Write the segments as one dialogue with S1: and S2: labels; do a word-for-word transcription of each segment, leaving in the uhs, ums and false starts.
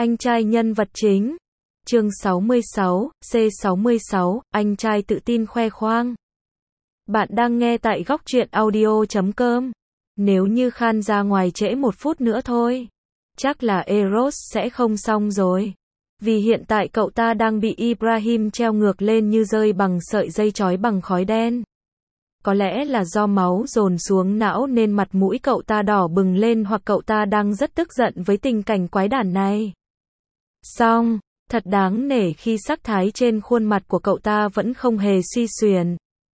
S1: Anh trai nhân vật chính. Chương sáu mươi sáu, C sáu mươi sáu, anh trai tự tin khoe khoang. Bạn đang nghe tại góc truyện audio chấm com. Nếu như Khan ra ngoài trễ một phút nữa thôi, chắc là Eros sẽ không xong rồi. Vì hiện tại cậu ta đang bị Ibrahim treo ngược lên như rơi bằng sợi dây trói bằng khói đen. Có lẽ là do máu dồn xuống não nên mặt mũi cậu ta đỏ bừng lên, hoặc cậu ta đang rất tức giận với tình cảnh quái đản này. Xong, thật đáng nể khi sắc thái trên khuôn mặt của cậu ta vẫn không hề suy xuyển.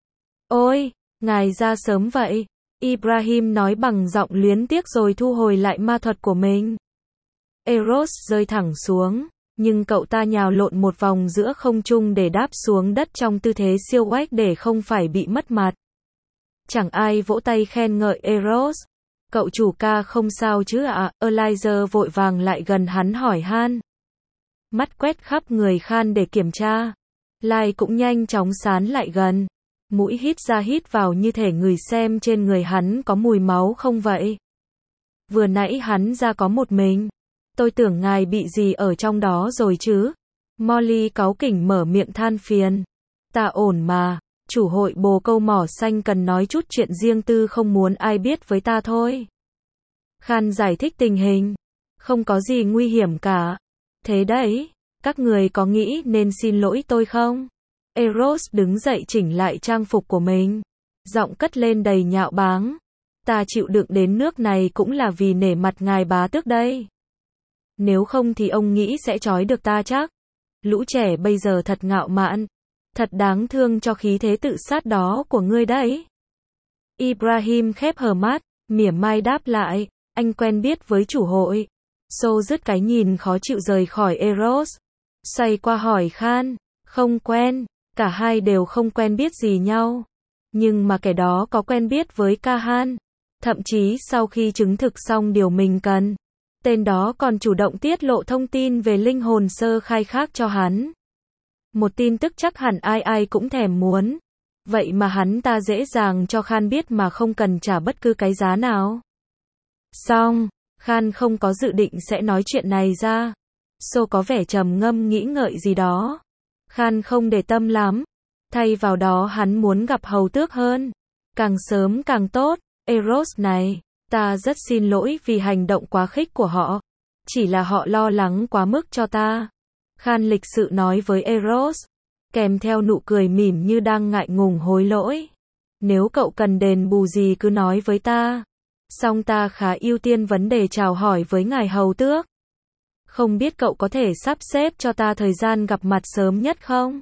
S1: Ôi, ngài ra sớm vậy, Ibrahim nói bằng giọng luyến tiếc rồi thu hồi lại ma thuật của mình. Eros rơi thẳng xuống, nhưng cậu ta nhào lộn một vòng giữa không trung để đáp xuống đất trong tư thế siêu oách để không phải bị mất mặt. Chẳng ai vỗ tay khen ngợi Eros. Cậu chủ ca không sao chứ ạ? À? Elijah vội vàng lại gần hắn hỏi han. Mắt quét khắp người Khan để kiểm tra. Lai cũng nhanh chóng sán lại gần. Mũi hít ra hít vào như thể người xem trên người hắn có mùi máu không vậy. Vừa nãy hắn ra có một mình. Tôi tưởng ngài bị gì ở trong đó rồi chứ. Molly cáu kỉnh mở miệng than phiền. Ta ổn mà. Chủ hội bồ câu mỏ xanh cần nói chút chuyện riêng tư không muốn ai biết với ta thôi. Khan giải thích tình hình. Không có gì nguy hiểm cả. Thế đấy, các người có nghĩ nên xin lỗi tôi không? Eros đứng dậy chỉnh lại trang phục của mình. Giọng cất lên đầy nhạo báng. Ta chịu đựng đến nước này cũng là vì nể mặt ngài bá tước đây. Nếu không thì ông nghĩ sẽ trói được ta chắc. Lũ trẻ bây giờ thật ngạo mạn. Thật đáng thương cho khí thế tự sát đó của ngươi đấy. Ibrahim khép hờ mắt, mỉa mai đáp lại, anh quen biết với chủ hội. Xô dứt cái nhìn khó chịu rời khỏi Eros. Xoay qua hỏi Khan, không quen, cả hai đều không quen biết gì nhau. Nhưng mà kẻ đó có quen biết với Kahan. Thậm chí sau khi chứng thực xong điều mình cần, tên đó còn chủ động tiết lộ thông tin về linh hồn sơ khai khác cho hắn. Một tin tức chắc hẳn ai ai cũng thèm muốn. Vậy mà hắn ta dễ dàng cho Khan biết mà không cần trả bất cứ cái giá nào. Xong, Khan không có dự định sẽ nói chuyện này ra. So có vẻ trầm ngâm nghĩ ngợi gì đó. Khan không để tâm lắm. Thay vào đó hắn muốn gặp hầu tước hơn. Càng sớm càng tốt. Eros này, ta rất xin lỗi vì hành động quá khích của họ. Chỉ là họ lo lắng quá mức cho ta. Khan lịch sự nói với Eros, kèm theo nụ cười mỉm như đang ngại ngùng hối lỗi. Nếu cậu cần đền bù gì cứ nói với ta. Song ta khá ưu tiên vấn đề chào hỏi với ngài hầu tước. Không biết cậu có thể sắp xếp cho ta thời gian gặp mặt sớm nhất không?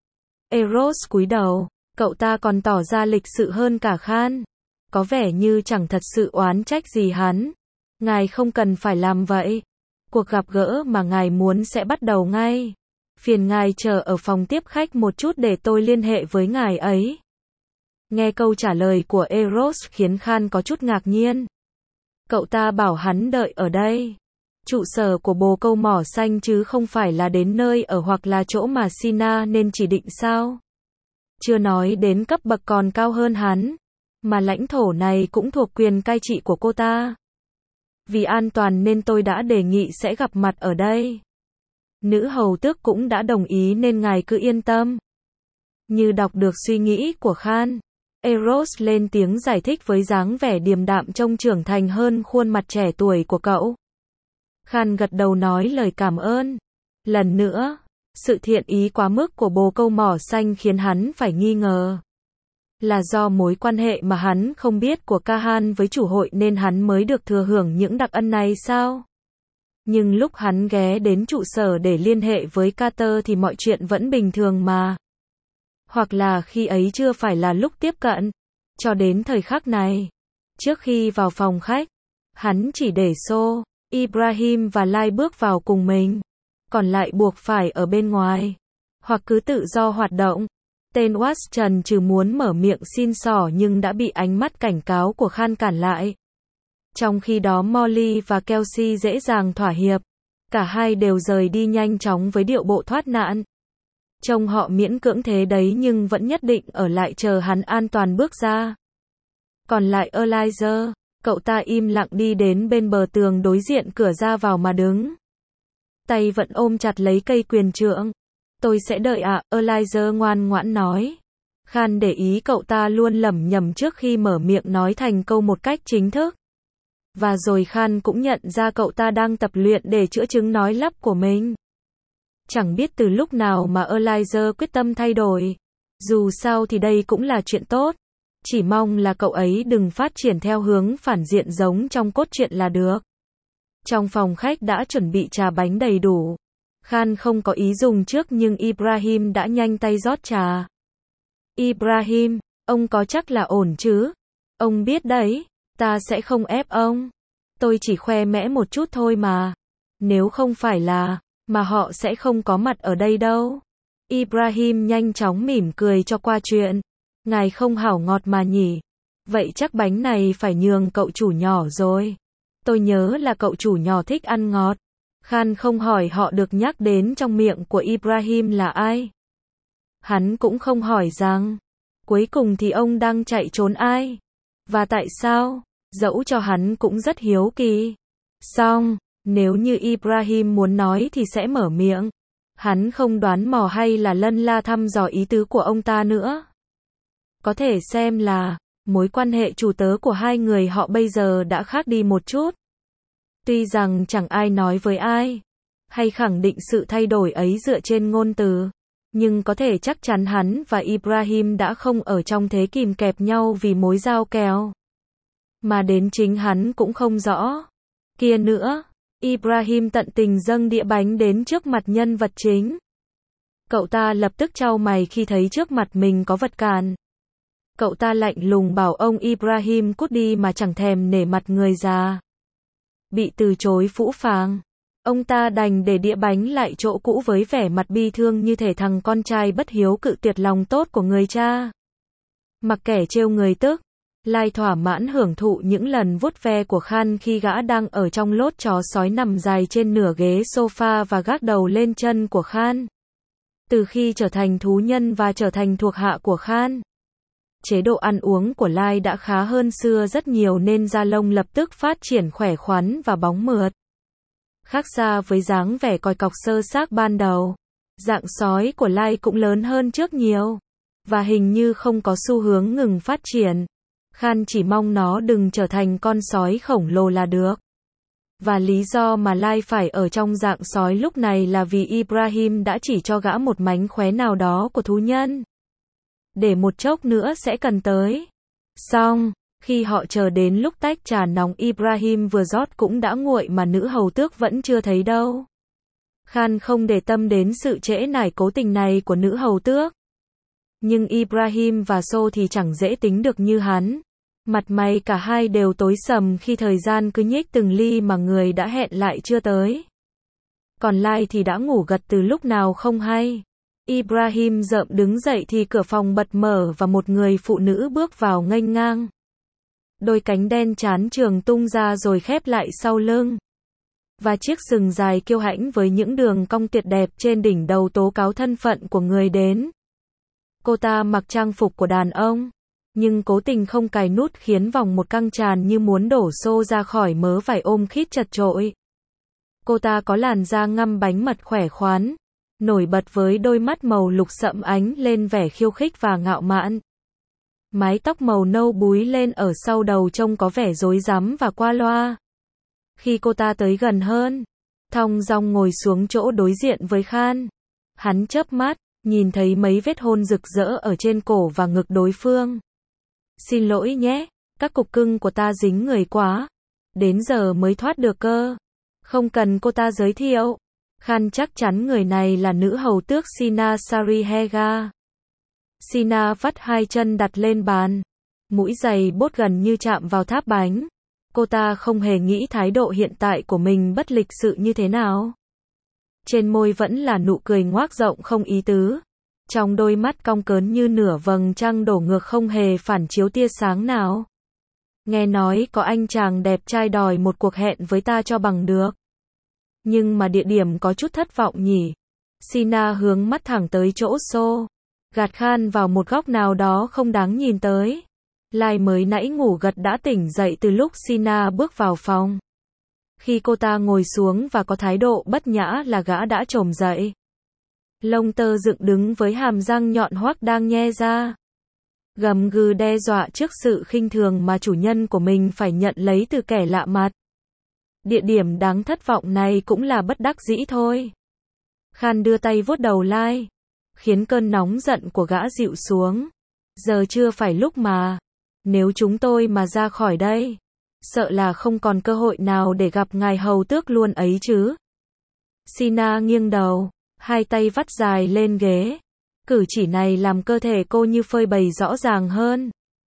S1: Eros cúi đầu, cậu ta còn tỏ ra lịch sự hơn cả Khan. Có vẻ như chẳng thật sự oán trách gì hắn. Ngài không cần phải làm vậy. Cuộc gặp gỡ mà ngài muốn sẽ bắt đầu ngay. Phiền ngài chờ ở phòng tiếp khách một chút để tôi liên hệ với ngài ấy. Nghe câu trả lời của Eros khiến Khan có chút ngạc nhiên. Cậu ta bảo hắn đợi ở đây. Trụ sở của bồ câu mỏ xanh chứ không phải là đến nơi ở hoặc là chỗ mà Sina nên chỉ định sao. Chưa nói đến cấp bậc còn cao hơn hắn. Mà lãnh thổ này cũng thuộc quyền cai trị của cô ta. Vì an toàn nên tôi đã đề nghị sẽ gặp mặt ở đây. Nữ hầu tước cũng đã đồng ý nên ngài cứ yên tâm. Như đọc được suy nghĩ của Khan, Eros lên tiếng giải thích với dáng vẻ điềm đạm trông trưởng thành hơn khuôn mặt trẻ tuổi của cậu. Khan gật đầu nói lời cảm ơn. Lần nữa, sự thiện ý quá mức của bồ câu mỏ xanh khiến hắn phải nghi ngờ. Là do mối quan hệ mà hắn không biết của Kahan với chủ hội nên hắn mới được thừa hưởng những đặc ân này sao? Nhưng lúc hắn ghé đến trụ sở để liên hệ với Carter thì mọi chuyện vẫn bình thường mà. Hoặc là khi ấy chưa phải là lúc tiếp cận. Cho đến thời khắc này. Trước khi vào phòng khách, hắn chỉ để So, Ibrahim và Lai bước vào cùng mình. Còn lại buộc phải ở bên ngoài. Hoặc cứ tự do hoạt động. Tên Watson trừ muốn mở miệng xin xỏ nhưng đã bị ánh mắt cảnh cáo của Khan cản lại. Trong khi đó Molly và Kelsey dễ dàng thỏa hiệp. Cả hai đều rời đi nhanh chóng với điệu bộ thoát nạn. Trông họ miễn cưỡng thế đấy nhưng vẫn nhất định ở lại chờ hắn an toàn bước ra. Còn lại Elijah, cậu ta im lặng đi đến bên bờ tường đối diện cửa ra vào mà đứng. tay vẫn ôm chặt lấy cây quyền trượng. Tôi sẽ đợi ạ, à, Elijah ngoan ngoãn nói. Khan để ý cậu ta luôn lẩm nhẩm trước khi mở miệng nói thành câu một cách chính thức. Và rồi Khan cũng nhận ra cậu ta đang tập luyện để chữa chứng nói lắp của mình. Chẳng biết từ lúc nào mà Elijah quyết tâm thay đổi. Dù sao thì đây cũng là chuyện tốt. Chỉ mong là cậu ấy đừng phát triển theo hướng phản diện giống trong cốt truyện là được. Trong phòng khách đã chuẩn bị trà bánh đầy đủ. Khan không có ý dùng trước nhưng Ibrahim đã nhanh tay rót trà. Ibrahim, ông có chắc là ổn chứ? Ông biết đấy, ta sẽ không ép ông. Tôi chỉ khoe mẽ một chút thôi mà. Nếu không phải là, mà họ sẽ không có mặt ở đây đâu. Ibrahim nhanh chóng mỉm cười cho qua chuyện. Ngài không hảo ngọt mà nhỉ? Vậy chắc bánh này phải nhường cậu chủ nhỏ rồi. Tôi nhớ là cậu chủ nhỏ thích ăn ngọt. Khan không hỏi họ được nhắc đến trong miệng của Ibrahim là ai. Hắn cũng không hỏi rằng, cuối cùng thì ông đang chạy trốn ai? Và tại sao? Dẫu cho hắn cũng rất hiếu kỳ. Xong, nếu như Ibrahim muốn nói thì sẽ mở miệng. Hắn không đoán mò hay là lân la thăm dò ý tứ của ông ta nữa. Có thể xem là, mối quan hệ chủ tớ của hai người họ bây giờ đã khác đi một chút. Tuy rằng chẳng ai nói với ai, hay khẳng định sự thay đổi ấy dựa trên ngôn từ, nhưng có thể chắc chắn hắn và Ibrahim đã không ở trong thế kìm kẹp nhau vì mối giao kèo. Mà đến chính hắn cũng không rõ. Kia nữa, Ibrahim tận tình dâng đĩa bánh đến trước mặt nhân vật chính. Cậu ta lập tức chau mày khi thấy trước mặt mình có vật cản. Cậu ta lạnh lùng bảo ông Ibrahim cút đi mà chẳng thèm nể mặt người già. Bị từ chối phũ phàng, ông ta đành để đĩa bánh lại chỗ cũ với vẻ mặt bi thương như thể thằng con trai bất hiếu cự tuyệt lòng tốt của người cha. Mặc kẻ trêu người tức, Lai thỏa mãn hưởng thụ những lần vuốt ve của Khan khi gã đang ở trong lốt chó sói nằm dài trên nửa ghế sofa và gác đầu lên chân của Khan. Từ khi trở thành thú nhân và trở thành thuộc hạ của Khan, chế độ ăn uống của Lai đã khá hơn xưa rất nhiều nên da lông lập tức phát triển khỏe khoắn và bóng mượt. Khác xa với dáng vẻ còi cọc sơ xác ban đầu, dạng sói của Lai cũng lớn hơn trước nhiều, và hình như không có xu hướng ngừng phát triển. Khan chỉ mong nó đừng trở thành con sói khổng lồ là được. Và lý do mà Lai phải ở trong dạng sói lúc này là vì Ibrahim đã chỉ cho gã một mánh khóe nào đó của thú nhân. Để một chốc nữa sẽ cần tới. Xong, khi họ chờ đến lúc tách trà nóng Ibrahim vừa rót cũng đã nguội mà nữ hầu tước vẫn chưa thấy đâu. Khan không để tâm đến sự trễ nải cố tình này của nữ hầu tước. Nhưng Ibrahim và So thì chẳng dễ tính được như hắn. Mặt mày cả hai đều tối sầm khi thời gian cứ nhích từng ly mà người đã hẹn lại chưa tới. Còn Lai thì đã ngủ gật từ lúc nào không hay. Ibrahim rợm đứng dậy thì cửa phòng bật mở và một người phụ nữ bước vào nghênh ngang. Đôi cánh đen trán trường tung ra rồi khép lại sau lưng. Và chiếc sừng dài kiêu hãnh với những đường cong tuyệt đẹp trên đỉnh đầu tố cáo thân phận của người đến. Cô ta mặc trang phục của đàn ông, nhưng cố tình không cài nút khiến vòng một căng tràn như muốn đổ xô ra khỏi mớ vải ôm khít chật chội. Cô ta có làn da ngăm bánh mật khỏe khoắn, nổi bật với đôi mắt màu lục sậm ánh lên vẻ khiêu khích và ngạo mạn. Mái tóc màu nâu búi lên ở sau đầu trông có vẻ rối rắm và qua loa. Khi cô ta tới gần hơn, thong dong ngồi xuống chỗ đối diện với Khan. Hắn chớp mắt, nhìn thấy mấy vết hôn rực rỡ ở trên cổ và ngực đối phương. Xin lỗi nhé, các cục cưng của ta dính người quá. Đến giờ mới thoát được cơ. Không cần cô ta giới thiệu. Khan chắc chắn người này là nữ hầu tước Sina Sarihega. Sina vắt hai chân đặt lên bàn. Mũi giày bốt gần như chạm vào tháp bánh. Cô ta không hề nghĩ thái độ hiện tại của mình bất lịch sự như thế nào. Trên môi vẫn là nụ cười ngoác rộng không ý tứ. Trong đôi mắt cong cớn như nửa vầng trăng đổ ngược không hề phản chiếu tia sáng nào. Nghe nói có anh chàng đẹp trai đòi một cuộc hẹn với ta cho bằng được. Nhưng mà địa điểm có chút thất vọng nhỉ. Sina hướng mắt thẳng tới chỗ So. Gạt Khan vào một góc nào đó không đáng nhìn tới. Lai mới nãy ngủ gật đã tỉnh dậy từ lúc Sina bước vào phòng. Khi cô ta ngồi xuống và có thái độ bất nhã là gã đã trồm dậy. Lông tơ dựng đứng với hàm răng nhọn hoắt đang nhe ra. Gầm gừ đe dọa trước sự khinh thường mà chủ nhân của mình phải nhận lấy từ kẻ lạ mặt. Địa điểm đáng thất vọng này cũng là bất đắc dĩ thôi. Khan đưa tay vuốt đầu Lai, khiến cơn nóng giận của gã dịu xuống. Giờ chưa phải lúc mà. Nếu chúng tôi mà ra khỏi đây, sợ là không còn cơ hội nào để gặp ngài hầu tước luôn ấy chứ. Sina nghiêng đầu, hai tay vắt dài lên ghế. Cử chỉ này làm cơ thể cô như phơi bày rõ ràng hơn.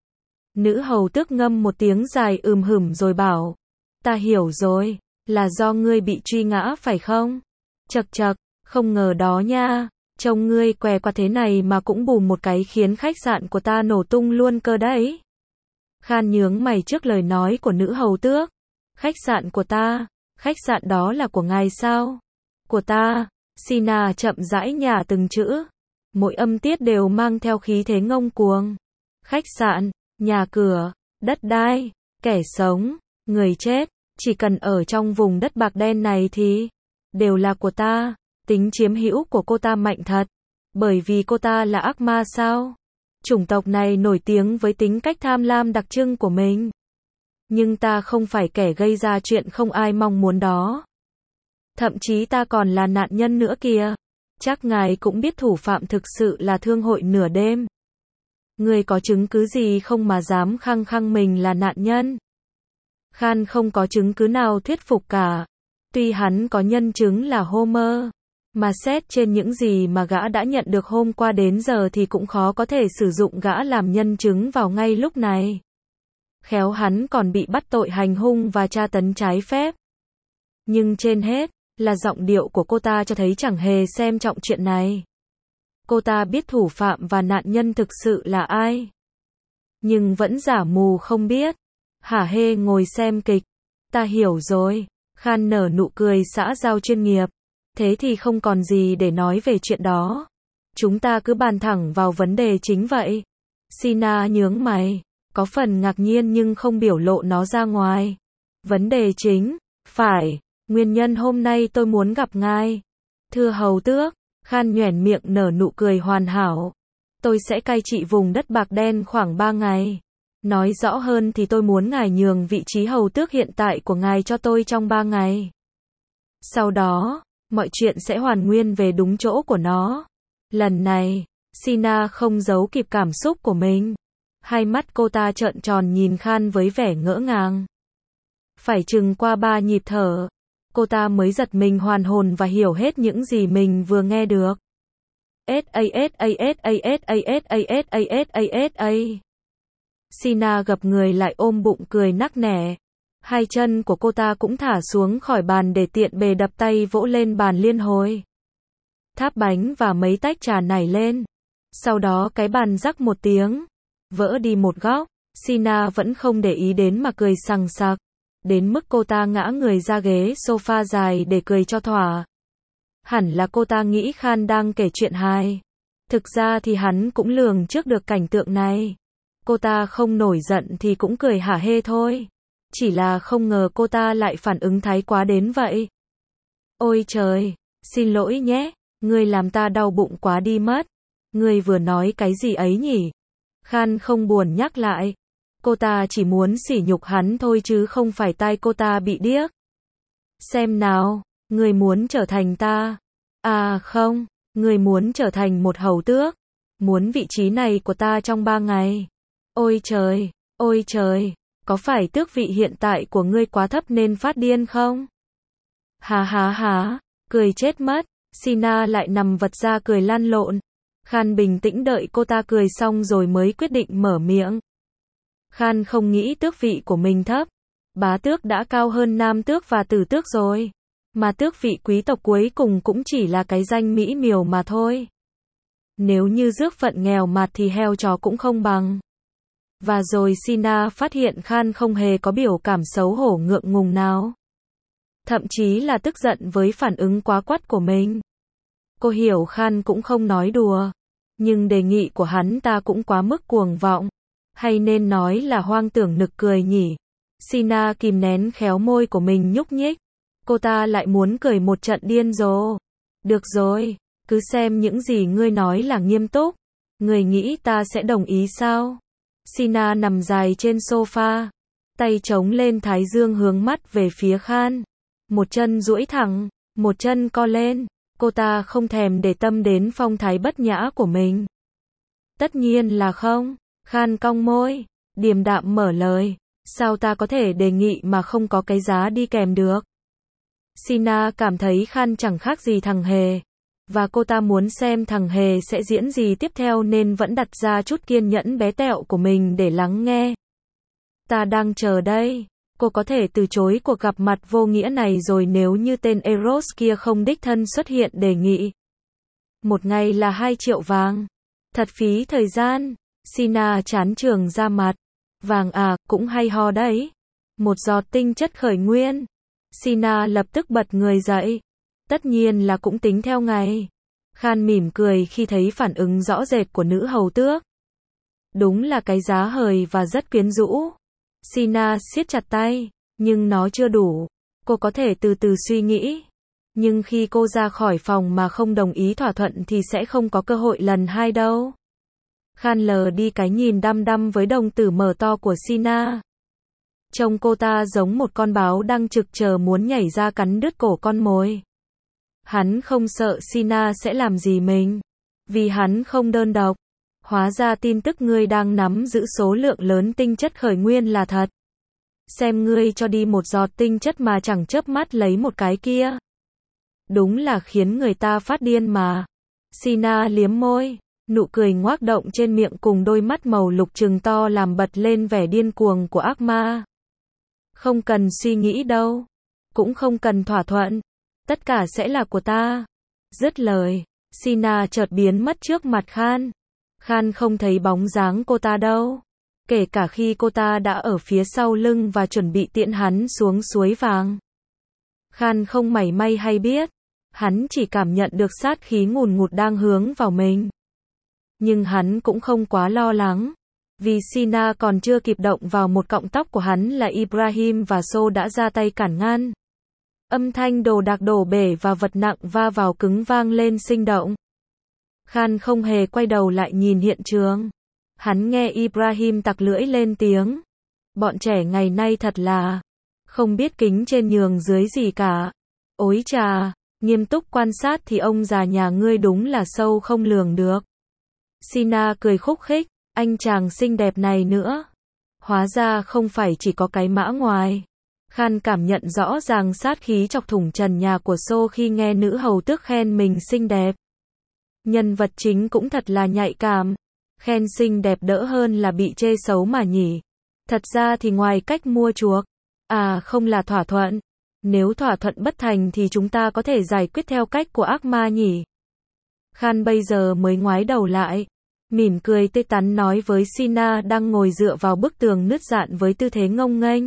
S1: Nữ hầu tước ngâm một tiếng dài ừm hửm rồi bảo. Ta hiểu rồi, là do ngươi bị truy ngã phải không? Chậc chậc, không ngờ đó nha. Trông ngươi què qua thế này mà cũng bùm một cái khiến khách sạn của ta nổ tung luôn cơ đấy. Khan nhướng mày trước lời nói của nữ hầu tước. Khách sạn của ta, khách sạn đó là của ngài sao? Của ta. Sina chậm rãi nhả từng chữ. Mỗi âm tiết đều mang theo khí thế ngông cuồng. Khách sạn, nhà cửa, đất đai, kẻ sống, người chết, chỉ cần ở trong vùng đất bạc đen này thì đều là của ta. Tính chiếm hữu của cô ta mạnh thật. Bởi vì cô ta là ác ma sao? Chủng tộc này nổi tiếng với tính cách tham lam đặc trưng của mình. Nhưng ta không phải kẻ gây ra chuyện không ai mong muốn đó. Thậm chí ta còn là nạn nhân nữa kìa. Chắc ngài cũng biết thủ phạm thực sự là thương hội nửa đêm. Người có chứng cứ gì không mà dám khăng khăng mình là nạn nhân? Khan không có chứng cứ nào thuyết phục cả. Tuy hắn có nhân chứng là Homer, mà xét trên những gì mà gã đã nhận được hôm qua đến giờ thì cũng khó có thể sử dụng gã làm nhân chứng vào ngay lúc này. Khéo hắn còn bị bắt tội hành hung và tra tấn trái phép. Nhưng trên hết, là giọng điệu của cô ta cho thấy chẳng hề xem trọng chuyện này. Cô ta biết thủ phạm và nạn nhân thực sự là ai. Nhưng vẫn giả mù không biết. Hả hê ngồi xem kịch. Ta hiểu rồi. Khan nở nụ cười xã giao chuyên nghiệp. Thế thì không còn gì để nói về chuyện đó. Chúng ta cứ bàn thẳng vào vấn đề chính vậy. Sina nhướng mày, có phần ngạc nhiên nhưng không biểu lộ nó ra ngoài. Vấn đề chính, phải, nguyên nhân hôm nay tôi muốn gặp ngài. Thưa hầu tước, Khan nhoẻn miệng nở nụ cười hoàn hảo. Tôi sẽ cai trị vùng đất bạc đen khoảng ba ngày. Nói rõ hơn thì tôi muốn ngài nhường vị trí hầu tước hiện tại của ngài cho tôi trong ba ngày. Sau đó, mọi chuyện sẽ hoàn nguyên về đúng chỗ của nó. Lần này, Sina không giấu kịp cảm xúc của mình. Hai mắt cô ta trợn tròn nhìn Khan với vẻ ngỡ ngàng. Phải chừng qua ba nhịp thở, cô ta mới giật mình hoàn hồn và hiểu hết những gì mình vừa nghe được. Sina gập người lại ôm bụng cười nắc nẻ. Hai chân của cô ta cũng thả xuống khỏi bàn để tiện bề đập tay vỗ lên bàn liên hồi. Tháp bánh và mấy tách trà nảy lên. Sau đó cái bàn rắc một tiếng, vỡ đi một góc. Sina vẫn không để ý đến mà cười sằng sặc. Đến mức cô ta ngã người ra ghế sofa dài để cười cho thỏa. Hẳn là cô ta nghĩ Khan đang kể chuyện hài. Thực ra thì hắn cũng lường trước được cảnh tượng này. Cô ta không nổi giận thì cũng cười hả hê thôi. Chỉ là không ngờ cô ta lại phản ứng thái quá đến vậy. Ôi trời, xin lỗi nhé, ngươi làm ta đau bụng quá đi mất. Ngươi vừa nói cái gì ấy nhỉ? Khan không buồn nhắc lại. Cô ta chỉ muốn sỉ nhục hắn thôi chứ không phải tai cô ta bị điếc. Xem nào, ngươi muốn trở thành ta? À không, ngươi muốn trở thành một hầu tước. Muốn vị trí này của ta trong ba ngày. Ôi trời, ôi trời, có phải tước vị hiện tại của ngươi quá thấp nên phát điên không? Há há há, cười chết mất. Sina lại nằm vật ra cười lăn lộn. Khan bình tĩnh đợi cô ta cười xong rồi mới quyết định mở miệng. Khan không nghĩ tước vị của mình thấp. Bá tước đã cao hơn nam tước và tử tước rồi. Mà tước vị quý tộc cuối cùng cũng chỉ là cái danh mỹ miều mà thôi. Nếu như rước phận nghèo mạt thì heo chó cũng không bằng. Và rồi Sina phát hiện Khan không hề có biểu cảm xấu hổ ngượng ngùng nào. Thậm chí là tức giận với phản ứng quá quắt của mình. Cô hiểu Khan cũng không nói đùa. Nhưng đề nghị của hắn ta cũng quá mức cuồng vọng. Hay nên nói là hoang tưởng nực cười nhỉ. Sina kìm nén khéo môi của mình nhúc nhích. Cô ta lại muốn cười một trận điên rồ. Được rồi, cứ xem những gì ngươi nói là nghiêm túc. Ngươi nghĩ ta sẽ đồng ý sao? Sina nằm dài trên sofa, tay chống lên thái dương hướng mắt về phía Khan. Một chân duỗi thẳng, một chân co lên. Cô ta không thèm để tâm đến phong thái bất nhã của mình. Tất nhiên là không. Khan cong môi, điềm đạm mở lời. Sao ta có thể đề nghị mà không có cái giá đi kèm được? Sina cảm thấy Khan chẳng khác gì thằng hề. Và cô ta muốn xem thằng hề sẽ diễn gì tiếp theo nên vẫn đặt ra chút kiên nhẫn bé tẹo của mình để lắng nghe. Ta đang chờ đây. Cô có thể từ chối cuộc gặp mặt vô nghĩa này rồi nếu như tên Eros kia không đích thân xuất hiện đề nghị. Một ngày là hai triệu vàng. Thật phí thời gian. Sina chán trường ra mặt. Vàng à, cũng hay ho đấy. Một giọt tinh chất khởi nguyên. Sina lập tức bật người dậy. Tất nhiên là cũng tính theo ngày. Khan mỉm cười khi thấy phản ứng rõ rệt của nữ hầu tước. Đúng là cái giá hời và rất quyến rũ. Sina siết chặt tay, nhưng nó chưa đủ. Cô có thể từ từ suy nghĩ. Nhưng khi cô ra khỏi phòng mà không đồng ý thỏa thuận thì sẽ không có cơ hội lần hai đâu. Khan lờ đi cái nhìn đăm đăm với đồng tử mở to của Sina. Trông cô ta giống một con báo đang trực chờ muốn nhảy ra cắn đứt cổ con mồi. Hắn không sợ Sina sẽ làm gì mình. Vì hắn không đơn độc. Hóa ra tin tức ngươi đang nắm giữ số lượng lớn tinh chất khởi nguyên là thật. Xem ngươi cho đi một giọt tinh chất mà chẳng chớp mắt lấy một cái kia. Đúng là khiến người ta phát điên mà. Sina liếm môi. Nụ cười ngoác động trên miệng cùng đôi mắt màu lục trừng to làm bật lên vẻ điên cuồng của ác ma. Không cần suy nghĩ đâu. Cũng không cần thỏa thuận. Tất cả sẽ là của ta. Dứt lời, Sina chợt biến mất trước mặt Khan. Khan không thấy bóng dáng cô ta đâu. Kể cả khi cô ta đã ở phía sau lưng và chuẩn bị tiễn hắn xuống suối vàng. Khan không mảy may hay biết. Hắn chỉ cảm nhận được sát khí ngùn ngụt đang hướng vào mình. Nhưng hắn cũng không quá lo lắng. Vì Sina còn chưa kịp động vào một cọng tóc của hắn là Ibrahim và So đã ra tay cản ngăn. Âm thanh đồ đạc đổ bể và vật nặng va vào cứng vang lên sinh động. Khan không hề quay đầu lại nhìn hiện trường. Hắn nghe Ibrahim tặc lưỡi lên tiếng. Bọn trẻ ngày nay thật là không biết kính trên nhường dưới gì cả. Ối chà, nghiêm túc quan sát thì ông già nhà ngươi đúng là sâu không lường được. Sina cười khúc khích, anh chàng xinh đẹp này nữa. Hóa ra không phải chỉ có cái mã ngoài. Khan cảm nhận rõ ràng sát khí chọc thủng trần nhà của So khi nghe nữ hầu tước khen mình xinh đẹp. Nhân vật chính cũng thật là nhạy cảm. Khen xinh đẹp đỡ hơn là bị chê xấu mà nhỉ. Thật ra thì ngoài cách mua chuộc, à không là thỏa thuận. Nếu thỏa thuận bất thành thì chúng ta có thể giải quyết theo cách của ác ma nhỉ. Khan bây giờ mới ngoái đầu lại. Mỉm cười tươi tắn nói với Sina đang ngồi dựa vào bức tường nứt dạn với tư thế ngông nghênh.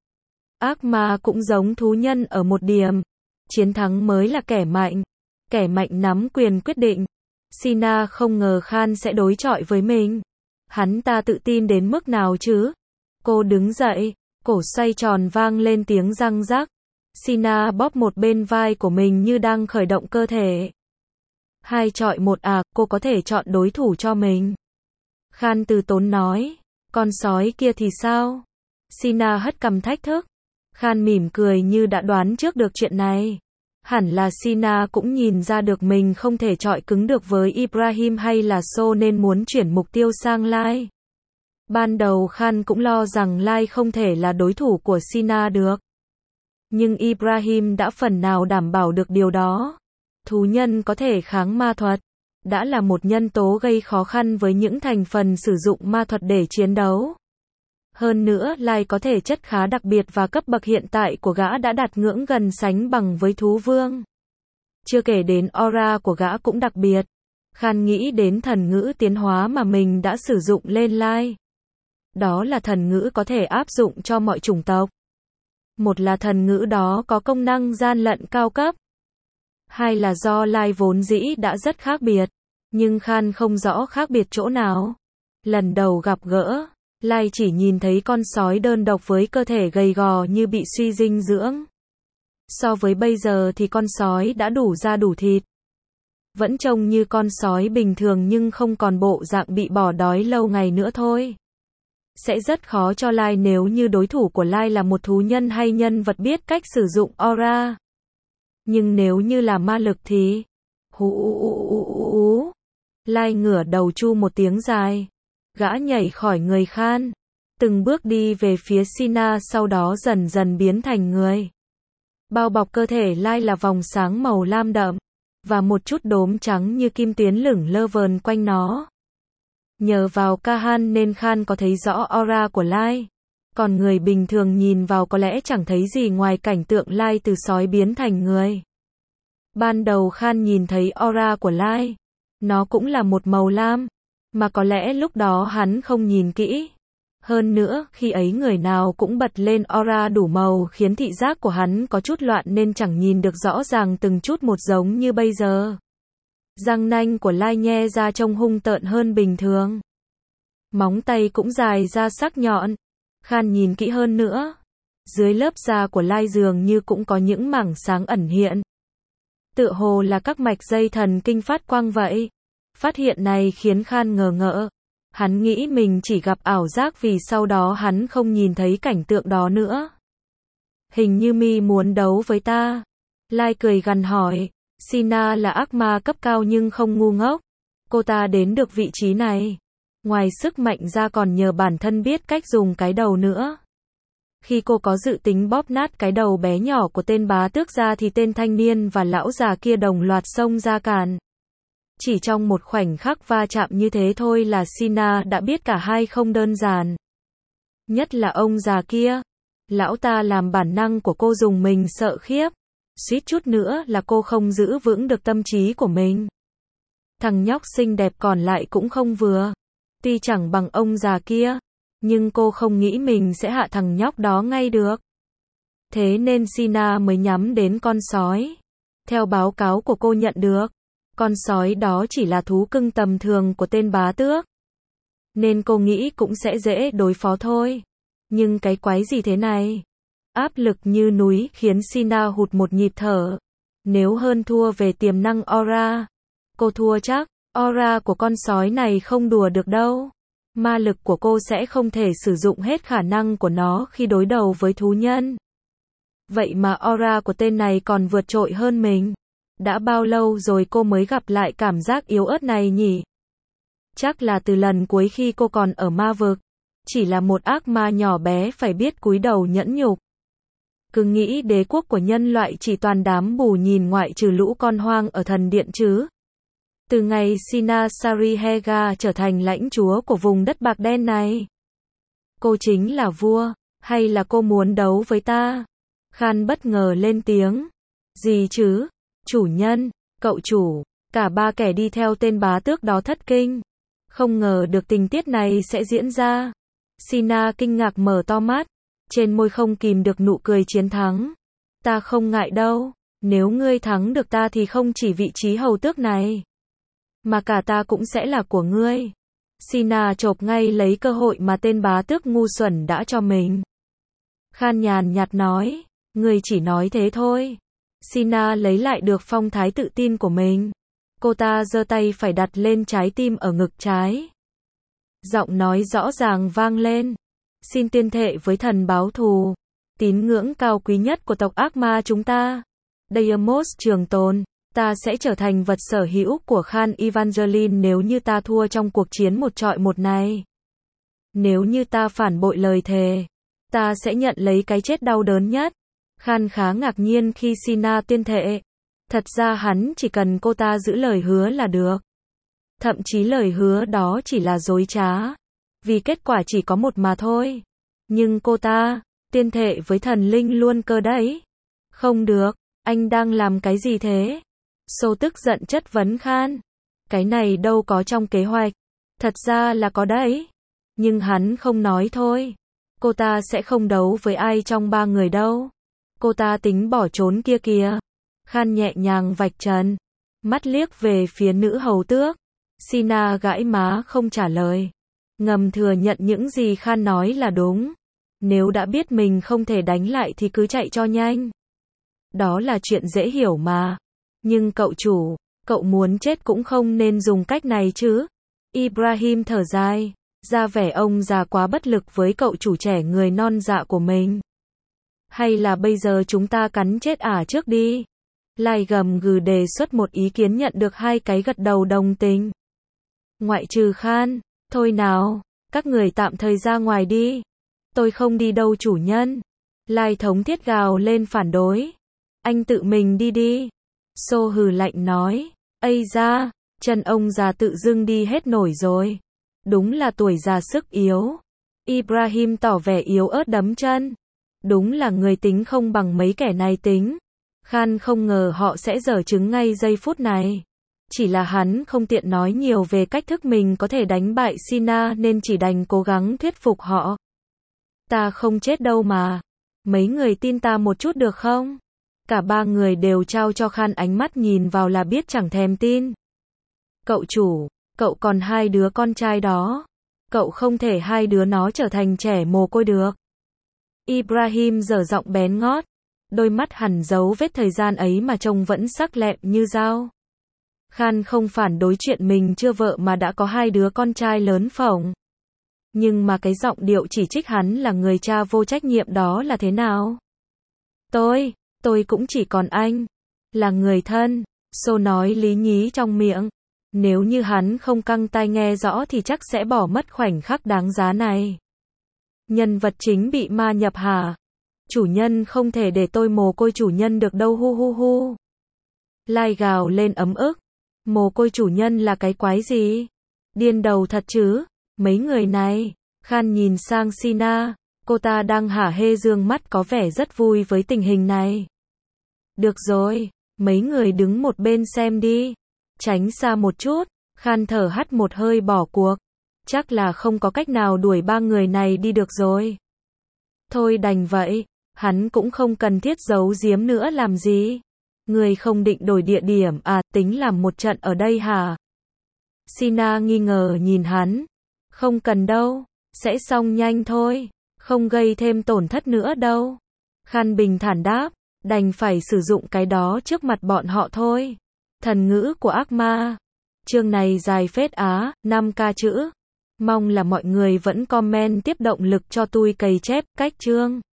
S1: Ác ma cũng giống thú nhân ở một điểm. Chiến thắng mới là kẻ mạnh. Kẻ mạnh nắm quyền quyết định. Sina không ngờ Khan sẽ đối chọi với mình. Hắn ta tự tin đến mức nào chứ? Cô đứng dậy, cổ xoay tròn vang lên tiếng răng rắc. Sina bóp một bên vai của mình như đang khởi động cơ thể. Hai chọi một à, cô có thể chọn đối thủ cho mình. Khan từ tốn nói. Con sói kia thì sao? Sina hất cằm thách thức. Khan mỉm cười như đã đoán trước được chuyện này. Hẳn là Sina cũng nhìn ra được mình không thể chọi cứng được với Ibrahim hay là So nên muốn chuyển mục tiêu sang Lai. Ban đầu Khan cũng lo rằng Lai không thể là đối thủ của Sina được. Nhưng Ibrahim đã phần nào đảm bảo được điều đó. Thú nhân có thể kháng ma thuật. Đã là một nhân tố gây khó khăn với những thành phần sử dụng ma thuật để chiến đấu. Hơn nữa, Lai có thể chất khá đặc biệt và cấp bậc hiện tại của gã đã đạt ngưỡng gần sánh bằng với thú vương. Chưa kể đến aura của gã cũng đặc biệt. Khan nghĩ đến thần ngữ tiến hóa mà mình đã sử dụng lên Lai. Đó là thần ngữ có thể áp dụng cho mọi chủng tộc. Một là thần ngữ đó có công năng gian lận cao cấp. Hai là do Lai vốn dĩ đã rất khác biệt. Nhưng Khan không rõ khác biệt chỗ nào. Lần đầu gặp gỡ, Lai chỉ nhìn thấy con sói đơn độc với cơ thể gầy gò như bị suy dinh dưỡng. So với bây giờ thì con sói đã đủ da đủ thịt. Vẫn trông như con sói bình thường nhưng không còn bộ dạng bị bỏ đói lâu ngày nữa thôi. Sẽ rất khó cho Lai nếu như đối thủ của Lai là một thú nhân hay nhân vật biết cách sử dụng aura. Nhưng nếu như là ma lực thì... Hú. Lai ngửa đầu chu một tiếng dài. Gã nhảy khỏi người Khan. Từng bước đi về phía Sina, sau đó dần dần biến thành người. Bao bọc cơ thể Lai là vòng sáng màu lam đậm. Và một chút đốm trắng như kim tuyến lửng lơ vờn quanh nó. Nhờ vào Kahan nên Khan có thấy rõ aura của Lai. Còn người bình thường nhìn vào có lẽ chẳng thấy gì ngoài cảnh tượng Lai từ sói biến thành người. Ban đầu Khan nhìn thấy aura của Lai. Nó cũng là một màu lam. Mà có lẽ lúc đó hắn không nhìn kỹ. Hơn nữa, khi ấy người nào cũng bật lên aura đủ màu khiến thị giác của hắn có chút loạn nên chẳng nhìn được rõ ràng từng chút một giống như bây giờ. Răng nanh của Lai nhe ra trông hung tợn hơn bình thường. Móng tay cũng dài ra sắc nhọn. Khan nhìn kỹ hơn nữa. Dưới lớp da của Lai dường như cũng có những mảng sáng ẩn hiện. Tựa hồ là các mạch dây thần kinh phát quang vậy. Phát hiện này khiến Khan ngờ ngợ. Hắn nghĩ mình chỉ gặp ảo giác vì sau đó hắn không nhìn thấy cảnh tượng đó nữa. Hình như mi muốn đấu với ta. Lai cười gằn hỏi. Sina là ác ma cấp cao nhưng không ngu ngốc. Cô ta đến được vị trí này. Ngoài sức mạnh ra còn nhờ bản thân biết cách dùng cái đầu nữa. Khi cô có dự tính bóp nát cái đầu bé nhỏ của tên bá tước ra thì tên thanh niên và lão già kia đồng loạt xông ra cản. Chỉ trong một khoảnh khắc va chạm như thế thôi là Sina đã biết cả hai không đơn giản. Nhất là ông già kia. Lão ta làm bản năng của cô dùng mình sợ khiếp. Suýt chút nữa là cô không giữ vững được tâm trí của mình. Thằng nhóc xinh đẹp còn lại cũng không vừa. Tuy chẳng bằng ông già kia, nhưng cô không nghĩ mình sẽ hạ thằng nhóc đó ngay được. Thế nên Sina mới nhắm đến con sói. Theo báo cáo của cô nhận được, con sói đó chỉ là thú cưng tầm thường của tên bá tước. Nên cô nghĩ cũng sẽ dễ đối phó thôi. Nhưng cái quái gì thế này? Áp lực như núi khiến Sina hụt một nhịp thở. Nếu hơn thua về tiềm năng aura, cô thua chắc. Aura của con sói này không đùa được đâu. Ma lực của cô sẽ không thể sử dụng hết khả năng của nó khi đối đầu với thú nhân. Vậy mà aura của tên này còn vượt trội hơn mình. Đã bao lâu rồi cô mới gặp lại cảm giác yếu ớt này nhỉ? Chắc là từ lần cuối khi cô còn ở ma vực. Chỉ là một ác ma nhỏ bé phải biết cúi đầu nhẫn nhục. Cứ nghĩ đế quốc của nhân loại chỉ toàn đám bù nhìn ngoại trừ lũ con hoang ở thần điện chứ. Từ ngày Sina Sarihega trở thành lãnh chúa của vùng đất bạc đen này. Cô chính là vua, hay là cô muốn đấu với ta? Khan bất ngờ lên tiếng. Gì chứ? Chủ nhân, cậu chủ, cả ba kẻ đi theo tên bá tước đó thất kinh. Không ngờ được tình tiết này sẽ diễn ra. Sina kinh ngạc mở to mắt, trên môi không kìm được nụ cười chiến thắng. Ta không ngại đâu, nếu ngươi thắng được ta thì không chỉ vị trí hầu tước này, mà cả ta cũng sẽ là của ngươi. Sina chộp ngay lấy cơ hội mà tên bá tước ngu xuẩn đã cho mình. Khan nhàn nhạt nói, ngươi chỉ nói thế thôi. Sina lấy lại được phong thái tự tin của mình. Cô ta giơ tay phải đặt lên trái tim ở ngực trái. Giọng nói rõ ràng vang lên. Xin tuyên thệ với thần báo thù, tín ngưỡng cao quý nhất của tộc ác ma chúng ta, Deimos trường tồn, ta sẽ trở thành vật sở hữu của Khan Evangeline nếu như ta thua trong cuộc chiến một trọi một này. Nếu như ta phản bội lời thề, ta sẽ nhận lấy cái chết đau đớn nhất. Khan khá ngạc nhiên khi Sina tuyên thệ. Thật ra hắn chỉ cần cô ta giữ lời hứa là được. Thậm chí lời hứa đó chỉ là dối trá. Vì kết quả chỉ có một mà thôi. Nhưng cô ta, tuyên thệ với thần linh luôn cơ đấy. Không được, anh đang làm cái gì thế? Sô tức giận chất vấn Khan. Cái này đâu có trong kế hoạch. Thật ra là có đấy. Nhưng hắn không nói thôi. Cô ta sẽ không đấu với ai trong ba người đâu. Cô ta tính bỏ trốn kia kìa. Khan nhẹ nhàng vạch trần. Mắt liếc về phía nữ hầu tước. Sina gãi má không trả lời. Ngầm thừa nhận những gì Khan nói là đúng. Nếu đã biết mình không thể đánh lại thì cứ chạy cho nhanh. Đó là chuyện dễ hiểu mà. Nhưng cậu chủ, cậu muốn chết cũng không nên dùng cách này chứ. Ibrahim thở dài, ra vẻ ông già quá bất lực với cậu chủ trẻ người non dạ của mình. Hay là bây giờ chúng ta cắn chết ả trước đi. Lai gầm gừ đề xuất một ý kiến nhận được hai cái gật đầu đồng tình. Ngoại trừ Khan, thôi nào, các người tạm thời ra ngoài đi. Tôi không đi đâu chủ nhân. Lai thống thiết gào lên phản đối. Anh tự mình đi đi. Xô hừ lạnh nói. Ây da, chân ông già tự dưng đi hết nổi rồi. Đúng là tuổi già sức yếu. Ibrahim tỏ vẻ yếu ớt đấm chân. Đúng là người tính không bằng mấy kẻ này tính. Khan không ngờ họ sẽ giở trứng ngay giây phút này. Chỉ là hắn không tiện nói nhiều về cách thức mình có thể đánh bại Sina nên chỉ đành cố gắng thuyết phục họ. Ta không chết đâu mà. Mấy người tin ta một chút được không? Cả ba người đều trao cho Khan ánh mắt nhìn vào là biết chẳng thèm tin. Cậu chủ, cậu còn hai đứa con trai đó. Cậu không thể hai đứa nó trở thành trẻ mồ côi được. Ibrahim giở giọng bén ngót. Đôi mắt hằn dấu vết thời gian ấy mà trông vẫn sắc lẹm như dao. Khan không phản đối chuyện mình chưa vợ mà đã có hai đứa con trai lớn phỏng. Nhưng mà cái giọng điệu chỉ trích hắn là người cha vô trách nhiệm đó là thế nào? Tôi, tôi cũng chỉ còn anh. Là người thân. Xô nói lý nhí trong miệng. Nếu như hắn không căng tai nghe rõ thì chắc sẽ bỏ mất khoảnh khắc đáng giá này. Nhân vật chính bị ma nhập hả? Chủ nhân không thể để tôi mồ côi chủ nhân được đâu hu hu hu. Lai gào lên ấm ức. Mồ côi chủ nhân là cái quái gì? Điên đầu thật chứ? Mấy người này. Khan nhìn sang Sina. Cô ta đang hả hê dương mắt có vẻ rất vui với tình hình này. Được rồi. Mấy người đứng một bên xem đi. Tránh xa một chút. Khan thở hắt một hơi bỏ cuộc. Chắc là không có cách nào đuổi ba người này đi được rồi. Thôi đành vậy. Hắn cũng không cần thiết giấu giếm nữa làm gì. Người không định đổi địa điểm à, tính làm một trận ở đây hả? Sina nghi ngờ nhìn hắn. Không cần đâu. Sẽ xong nhanh thôi. Không gây thêm tổn thất nữa đâu. Khan bình thản đáp. Đành phải sử dụng cái đó trước mặt bọn họ thôi. Thần ngữ của ác ma. Chương này dài phết á, năm k chữ. Mong là mọi người vẫn comment tiếp động lực cho tôi cày chép cách chương.